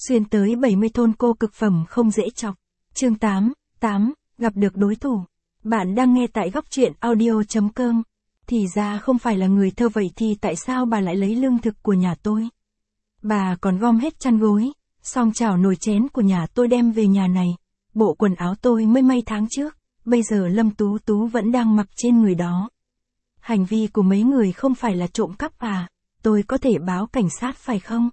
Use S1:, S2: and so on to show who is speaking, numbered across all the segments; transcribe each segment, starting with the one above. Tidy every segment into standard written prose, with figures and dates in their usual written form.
S1: Xuyên tới 70 thôn cô cực phẩm không dễ chọc. Chương 8, gặp được đối thủ. Bạn đang nghe tại góc truyện audio.com. Thì ra không phải là người thơ, vậy thì tại sao bà lại lấy lương thực của nhà tôi? Bà còn gom hết chăn gối, xong chảo nồi chén của nhà tôi đem về nhà này. Bộ quần áo tôi mới may tháng trước, bây giờ Lâm Tú Tú vẫn đang mặc trên người đó. Hành vi của mấy người không phải là trộm cắp à? Tôi có thể báo cảnh sát phải không?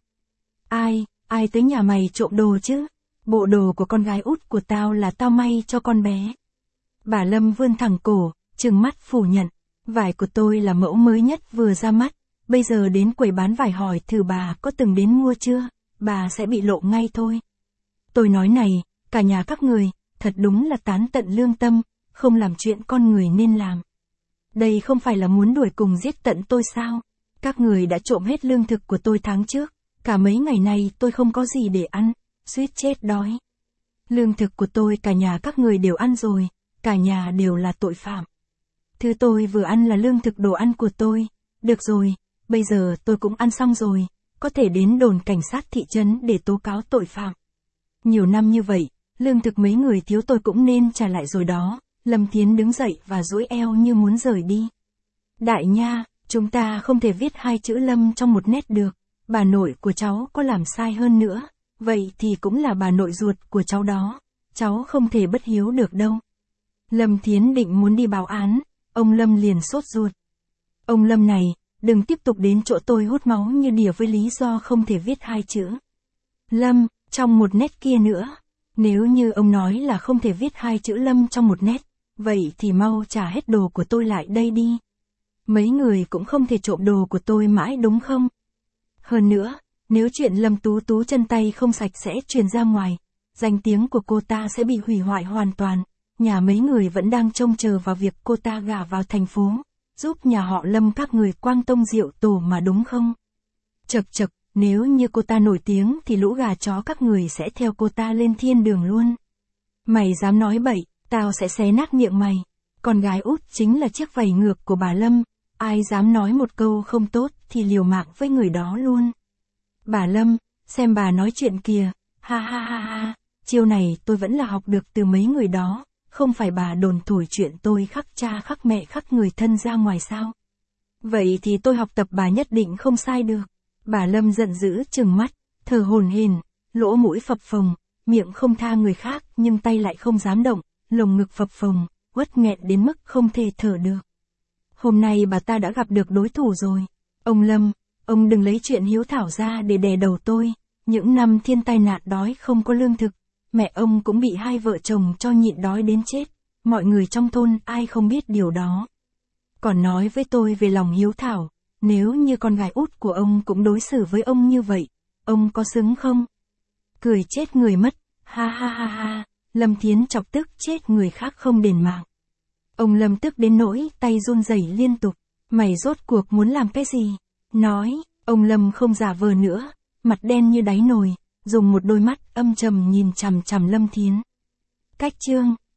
S1: Ai tới nhà mày trộm đồ chứ? Bộ đồ của con gái út của tao là tao may cho con bé. Bà Lâm vươn thẳng cổ, trừng mắt phủ nhận. Vải của tôi là mẫu mới nhất vừa ra mắt. Bây giờ đến quầy bán vải hỏi thử bà có từng đến mua chưa? Bà sẽ bị lộ ngay thôi. Tôi nói này, cả nhà các người, thật đúng là tán tận lương tâm, không làm chuyện con người nên làm. Đây không phải là muốn đuổi cùng giết tận tôi sao? Các người đã trộm hết lương thực của tôi tháng trước. Cả mấy ngày nay tôi không có gì để ăn, suýt chết đói. Lương thực của tôi cả nhà các người đều ăn rồi, cả nhà đều là tội phạm. Thứ tôi vừa ăn là lương thực đồ ăn của tôi. Được rồi, bây giờ tôi cũng ăn xong rồi, có thể đến đồn cảnh sát thị trấn để tố cáo tội phạm. Nhiều năm như vậy, lương thực mấy người thiếu tôi cũng nên trả lại rồi đó. Lâm Thiến đứng dậy và duỗi eo như muốn rời đi. Đại nha, chúng ta không thể viết hai chữ Lâm trong một nét được. Bà nội của cháu có làm sai hơn nữa, vậy thì cũng là bà nội ruột của cháu đó. Cháu không thể bất hiếu được đâu. Lâm Thiến định muốn đi báo án, ông Lâm liền sốt ruột. Ông Lâm này, đừng tiếp tục đến chỗ tôi hút máu như đỉa với lý do không thể viết hai chữ Lâm trong một nét kia nữa. Nếu như ông nói là không thể viết hai chữ Lâm trong một nét, vậy thì mau trả hết đồ của tôi lại đây đi. Mấy người cũng không thể trộm đồ của tôi mãi đúng không? Hơn nữa, nếu chuyện Lâm Tú Tú chân tay không sạch sẽ truyền ra ngoài, danh tiếng của cô ta sẽ bị hủy hoại hoàn toàn. Nhà mấy người vẫn đang trông chờ vào việc cô ta gả vào thành phố, giúp nhà họ Lâm các người quang tông diệu tổ mà đúng không? Chậc, nếu như cô ta nổi tiếng thì lũ gà chó các người sẽ theo cô ta lên thiên đường luôn. Mày dám nói bậy, tao sẽ xé nát miệng mày. Con gái út chính là chiếc vảy ngược của bà Lâm. Ai dám nói một câu không tốt thì liều mạng với người đó luôn. Bà Lâm, xem bà nói chuyện kìa, ha, chiêu này tôi vẫn là học được từ mấy người đó, không phải bà đồn thổi chuyện tôi khắc cha khắc mẹ khắc người thân ra ngoài sao? Vậy thì tôi học tập bà nhất định không sai được. Bà Lâm giận dữ trừng mắt, thở hổn hển, lỗ mũi phập phồng, miệng không tha người khác nhưng tay lại không dám động, lồng ngực phập phồng, uất nghẹn đến mức không thể thở được. Hôm nay bà ta đã gặp được đối thủ rồi. Ông Lâm, ông đừng lấy chuyện hiếu thảo ra để đè đầu tôi. Những năm thiên tai nạn đói không có lương thực, mẹ ông cũng bị hai vợ chồng cho nhịn đói đến chết. Mọi người trong thôn ai không biết điều đó. Còn nói với tôi về lòng hiếu thảo, nếu như con gái út của ông cũng đối xử với ông như vậy, ông có xứng không? Cười chết người mất, ha. Lâm Thiến chọc tức chết người khác không đền mạng. Ông Lâm tức đến nỗi tay run rẩy liên tục. Mày rốt cuộc muốn làm cái gì? Nói, ông Lâm không giả vờ nữa, mặt đen như đáy nồi, dùng một đôi mắt âm trầm nhìn chằm chằm Lâm Thiến. Cách chương